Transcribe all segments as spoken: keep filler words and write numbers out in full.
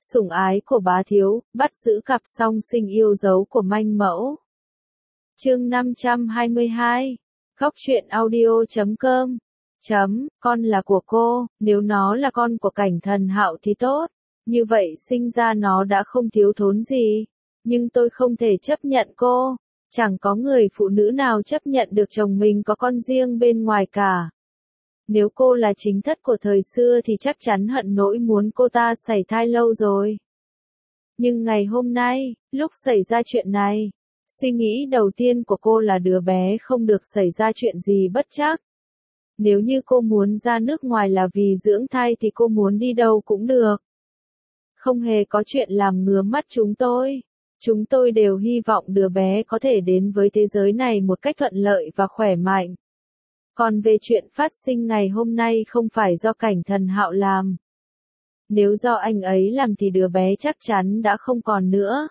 Sủng ái của bá thiếu, bắt giữ cặp song sinh yêu dấu của manh mẫu. Chương năm trăm hai mươi hai. Góc truyện audio chấm com. Chấm, con là của cô, nếu nó là con của Cảnh Thần Hạo thì tốt. Như vậy sinh ra nó đã không thiếu thốn gì. Nhưng tôi không thể chấp nhận cô. Chẳng có người phụ nữ nào chấp nhận được chồng mình có con riêng bên ngoài cả. Nếu cô là chính thất của thời xưa thì chắc chắn hận nỗi muốn cô ta sảy thai lâu rồi. Nhưng ngày hôm nay, lúc xảy ra chuyện này, suy nghĩ đầu tiên của cô là đứa bé không được xảy ra chuyện gì bất trắc. Nếu như cô muốn ra nước ngoài là vì dưỡng thai thì cô muốn đi đâu cũng được. Không hề có chuyện làm ngứa mắt chúng tôi. Chúng tôi đều hy vọng đứa bé có thể đến với thế giới này một cách thuận lợi và khỏe mạnh. Còn về chuyện phát sinh ngày hôm nay không phải do Cảnh Thần Hạo làm. Nếu do anh ấy làm thì đứa bé chắc chắn đã không còn nữa.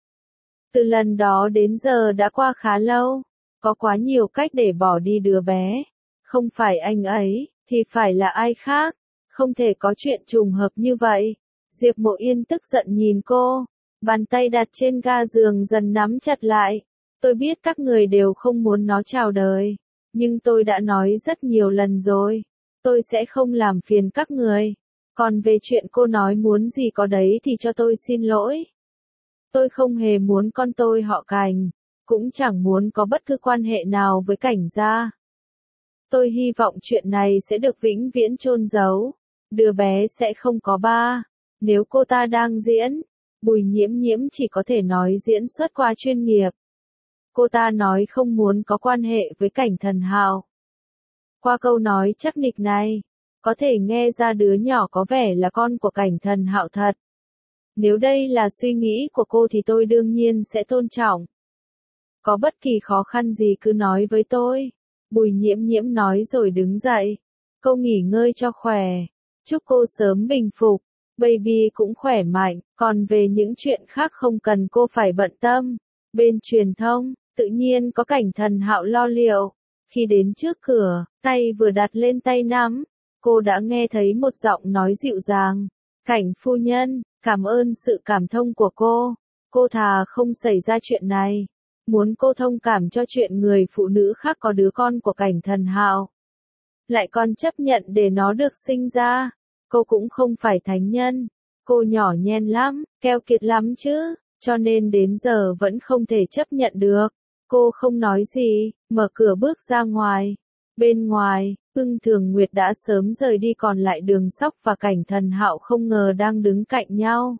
Từ lần đó đến giờ đã qua khá lâu. Có quá nhiều cách để bỏ đi đứa bé. Không phải anh ấy, thì phải là ai khác. Không thể có chuyện trùng hợp như vậy. Diệp Mộ Yên tức giận nhìn cô. Bàn tay đặt trên ga giường dần nắm chặt lại. Tôi biết các người đều không muốn nó chào đời. Nhưng tôi đã nói rất nhiều lần rồi. Tôi sẽ không làm phiền các người. Còn về chuyện cô nói muốn gì có đấy thì cho tôi xin lỗi. Tôi không hề muốn con tôi họ Cảnh. Cũng chẳng muốn có bất cứ quan hệ nào với Cảnh gia. Tôi hy vọng chuyện này sẽ được vĩnh viễn chôn giấu. Đứa bé sẽ không có ba. Nếu cô ta đang diễn, Bùi Nhiễm Nhiễm chỉ có thể nói diễn xuất qua chuyên nghiệp. Cô ta nói không muốn có quan hệ với Cảnh Thần Hạo. Qua câu nói chắc nịch này, có thể nghe ra đứa nhỏ có vẻ là con của Cảnh Thần Hạo thật. Nếu đây là suy nghĩ của cô thì tôi đương nhiên sẽ tôn trọng. Có bất kỳ khó khăn gì cứ nói với tôi. Bùi Nhiễm Nhiễm nói rồi đứng dậy. Cô nghỉ ngơi cho khỏe. Chúc cô sớm bình phục. Baby cũng khỏe mạnh. Còn về những chuyện khác không cần cô phải bận tâm. Bên truyền thông, tự nhiên có Cảnh Thần Hạo lo liệu. Khi đến trước cửa, tay vừa đặt lên tay nắm, cô đã nghe thấy một giọng nói dịu dàng. Cảnh phu nhân, cảm ơn sự cảm thông của cô. Cô thà không xảy ra chuyện này. Muốn cô thông cảm cho chuyện người phụ nữ khác có đứa con của Cảnh Thần Hạo. Lại còn chấp nhận để nó được sinh ra. Cô cũng không phải thánh nhân. Cô nhỏ nhen lắm, keo kiệt lắm chứ. Cho nên đến giờ vẫn không thể chấp nhận được. Cô không nói gì, mở cửa bước ra ngoài. Bên ngoài, Ưng Thường Nguyệt đã sớm rời đi, còn lại Đường Sóc và Cảnh Thần Hạo không ngờ đang đứng cạnh nhau.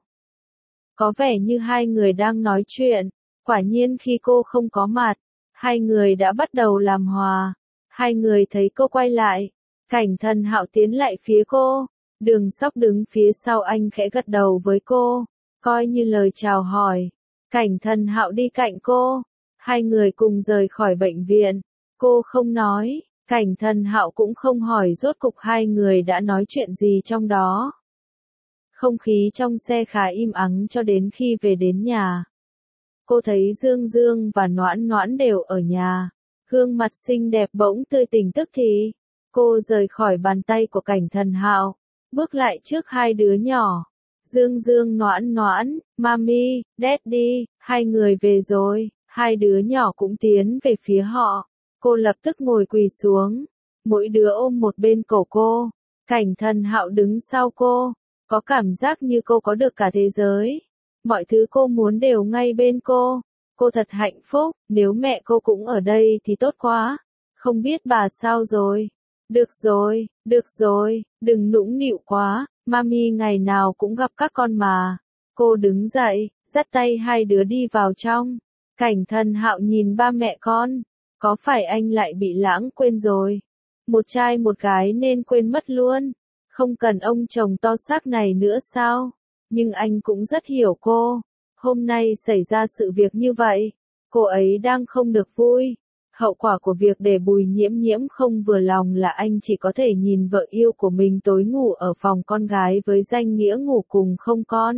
Có vẻ như hai người đang nói chuyện. Quả nhiên khi cô không có mặt, hai người đã bắt đầu làm hòa. Hai người thấy cô quay lại. Cảnh Thần Hạo tiến lại phía cô. Đường Sóc đứng phía sau anh khẽ gật đầu với cô, coi như lời chào hỏi. Cảnh Thần Hạo đi cạnh cô. Hai người cùng rời khỏi bệnh viện. Cô không nói, Cảnh Thần Hạo cũng không hỏi rốt cục hai người đã nói chuyện gì trong đó. Không khí trong xe khá im ắng cho đến khi về đến nhà. Cô thấy Dương Dương và Noãn Noãn đều ở nhà. Gương mặt xinh đẹp bỗng tươi tỉnh tức thì. Cô rời khỏi bàn tay của Cảnh Thần Hạo, bước lại trước hai đứa nhỏ. Dương Dương Noãn Noãn, Mami, Daddy, hai người về rồi. Hai đứa nhỏ cũng tiến về phía họ. Cô lập tức ngồi quỳ xuống. Mỗi đứa ôm một bên cổ cô. Cảnh Thần Hạo đứng sau cô. Có cảm giác như cô có được cả thế giới. Mọi thứ cô muốn đều ngay bên cô. Cô thật hạnh phúc. Nếu mẹ cô cũng ở đây thì tốt quá. Không biết bà sao rồi. Được rồi, được rồi, đừng nũng nịu quá. Mami ngày nào cũng gặp các con mà. Cô đứng dậy, dắt tay hai đứa đi vào trong. Cảnh Thần Hạo nhìn ba mẹ con. Có phải anh lại bị lãng quên rồi? Một trai một gái nên quên mất luôn. Không cần ông chồng to xác này nữa sao? Nhưng anh cũng rất hiểu cô. Hôm nay xảy ra sự việc như vậy. Cô ấy đang không được vui. Hậu quả của việc để Bùi Nhiễm Nhiễm không vừa lòng là anh chỉ có thể nhìn vợ yêu của mình tối ngủ ở phòng con gái với danh nghĩa ngủ cùng không con.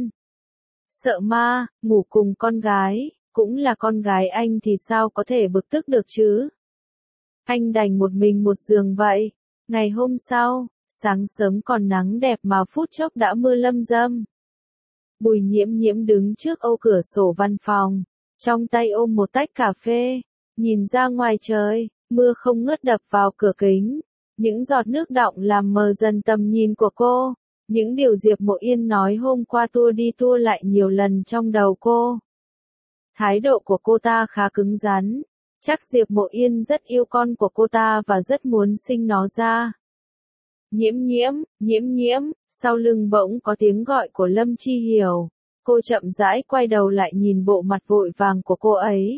Sợ ma, ngủ cùng con gái. Cũng là con gái anh thì sao có thể bực tức được chứ? Anh đành một mình một giường vậy. Ngày hôm sau, sáng sớm còn nắng đẹp mà phút chốc đã mưa lâm dâm. Bùi Nhiễm Nhiễm đứng trước ô cửa sổ văn phòng, trong tay ôm một tách cà phê, nhìn ra ngoài trời, mưa không ngớt đập vào cửa kính. Những giọt nước đọng làm mờ dần tầm nhìn của cô. Những điều Diệp Mộ Yên nói hôm qua tua đi tua lại nhiều lần trong đầu cô. Thái độ của cô ta khá cứng rắn. Chắc Diệp Mộ Yên rất yêu con của cô ta và rất muốn sinh nó ra. Nhiễm Nhiễm, Nhiễm Nhiễm, sau lưng bỗng có tiếng gọi của Lâm Chi Hiểu. Cô chậm rãi quay đầu lại nhìn bộ mặt vội vàng của cô ấy.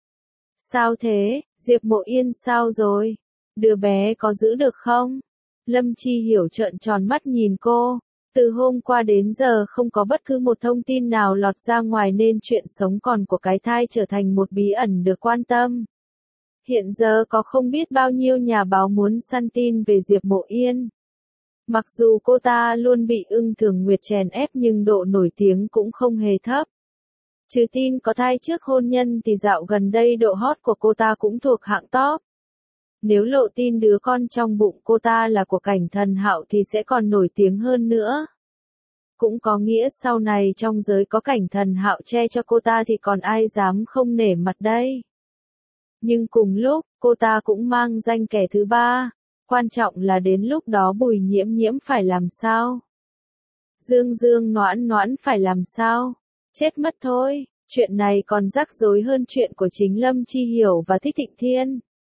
Sao thế, Diệp Mộ Yên sao rồi? Đứa bé có giữ được không? Lâm Chi Hiểu trợn tròn mắt nhìn cô. Từ hôm qua đến giờ không có bất cứ một thông tin nào lọt ra ngoài nên chuyện sống còn của cái thai trở thành một bí ẩn được quan tâm. Hiện giờ có không biết bao nhiêu nhà báo muốn săn tin về Diệp Mộ Yên. Mặc dù cô ta luôn bị Ưng Thường Nguyệt chèn ép nhưng độ nổi tiếng cũng không hề thấp. Trừ tin có thai trước hôn nhân thì dạo gần đây độ hot của cô ta cũng thuộc hạng top. Nếu lộ tin đứa con trong bụng cô ta là của Cảnh Thần Hạo thì sẽ còn nổi tiếng hơn nữa. Cũng có nghĩa sau này trong giới có Cảnh Thần Hạo che cho cô ta thì còn ai dám không nể mặt đây. Nhưng cùng lúc, cô ta cũng mang danh kẻ thứ ba. Quan trọng là đến lúc đó Bùi Nhiễm Nhiễm phải làm sao? Dương Dương Noãn Noãn phải làm sao? Chết mất thôi, chuyện này còn rắc rối hơn chuyện của chính Lâm Chi Hiểu và Thích Thịnh Thiên.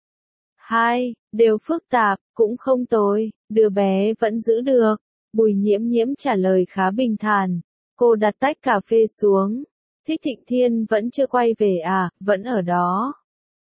Hai, đều phức tạp, cũng không tồi, đứa bé vẫn giữ được. Bùi Nhiễm Nhiễm trả lời khá bình thản. Cô đặt tách cà phê xuống. Thích Thịnh Thiên vẫn chưa quay về à, vẫn ở đó.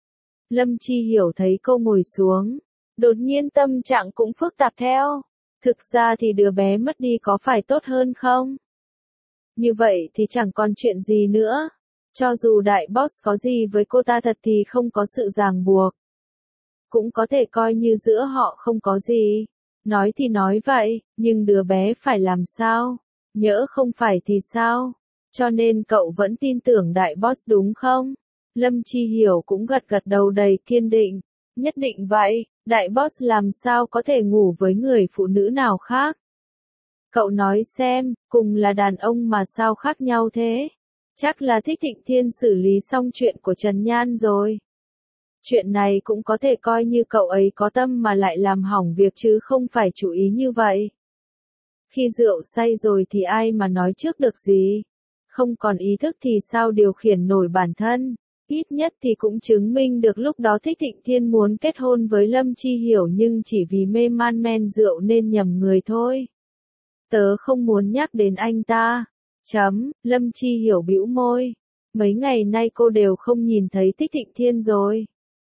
Lâm Chi Hiểu thấy cô ngồi xuống. Đột nhiên tâm trạng cũng phức tạp theo. Thực ra thì đứa bé mất đi có phải tốt hơn không? Như vậy thì chẳng còn chuyện gì nữa. Cho dù đại boss có gì với cô ta thật thì không có sự ràng buộc. Cũng có thể coi như giữa họ không có gì. Nói thì nói vậy, nhưng đứa bé phải làm sao? Nhỡ không phải thì sao? Cho nên cậu vẫn tin tưởng đại boss đúng không? Lâm Chi Hiểu cũng gật gật đầu đầy kiên định. Nhất định vậy, đại boss làm sao có thể ngủ với người phụ nữ nào khác? Cậu nói xem, cùng là đàn ông mà sao khác nhau thế? Chắc là Thích Thịnh Thiên xử lý xong chuyện của Trần Nhan rồi. Chuyện này cũng có thể coi như cậu ấy có tâm mà lại làm hỏng việc chứ không phải chủ ý như vậy. Khi rượu say rồi thì ai mà nói trước được gì? Không còn ý thức thì sao điều khiển nổi bản thân? Ít nhất thì cũng chứng minh được lúc đó Thích Thịnh Thiên muốn kết hôn với Lâm Chi Hiểu nhưng chỉ vì mê man men rượu nên nhầm người thôi. Tớ không muốn nhắc đến anh ta. Chấm, Lâm Chi Hiểu bĩu môi. Mấy ngày nay cô đều không nhìn thấy Thích Thịnh Thiên rồi.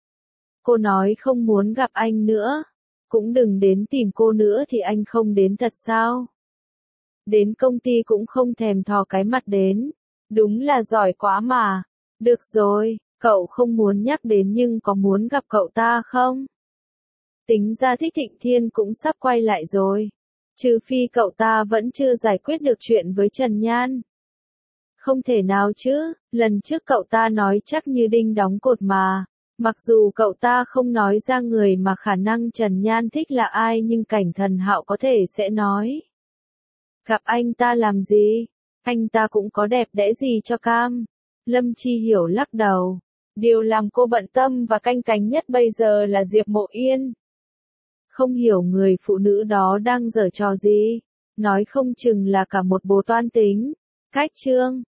Cô nói không muốn gặp anh nữa. Cũng đừng đến tìm cô nữa thì anh không đến thật sao? Đến công ty cũng không thèm thò cái mặt đến. Đúng là giỏi quá mà. Được rồi, cậu không muốn nhắc đến nhưng có muốn gặp cậu ta không? Tính ra Thích Thịnh Thiên cũng sắp quay lại rồi. Trừ phi cậu ta vẫn chưa giải quyết được chuyện với Trần Nhan. Không thể nào chứ, lần trước cậu ta nói chắc như đinh đóng cột mà. Mặc dù cậu ta không nói ra người mà khả năng Trần Nhan thích là ai nhưng Cảnh Thần Hạo có thể sẽ nói. Gặp anh ta làm gì? Anh ta cũng có đẹp đẽ gì cho cam. Lâm Chi Hiểu lắc đầu. Điều làm cô bận tâm và canh cánh nhất bây giờ là Diệp Mộ Yên. Không hiểu người phụ nữ đó đang giở trò gì. Nói không chừng là cả một bồ toan tính. Cách chương.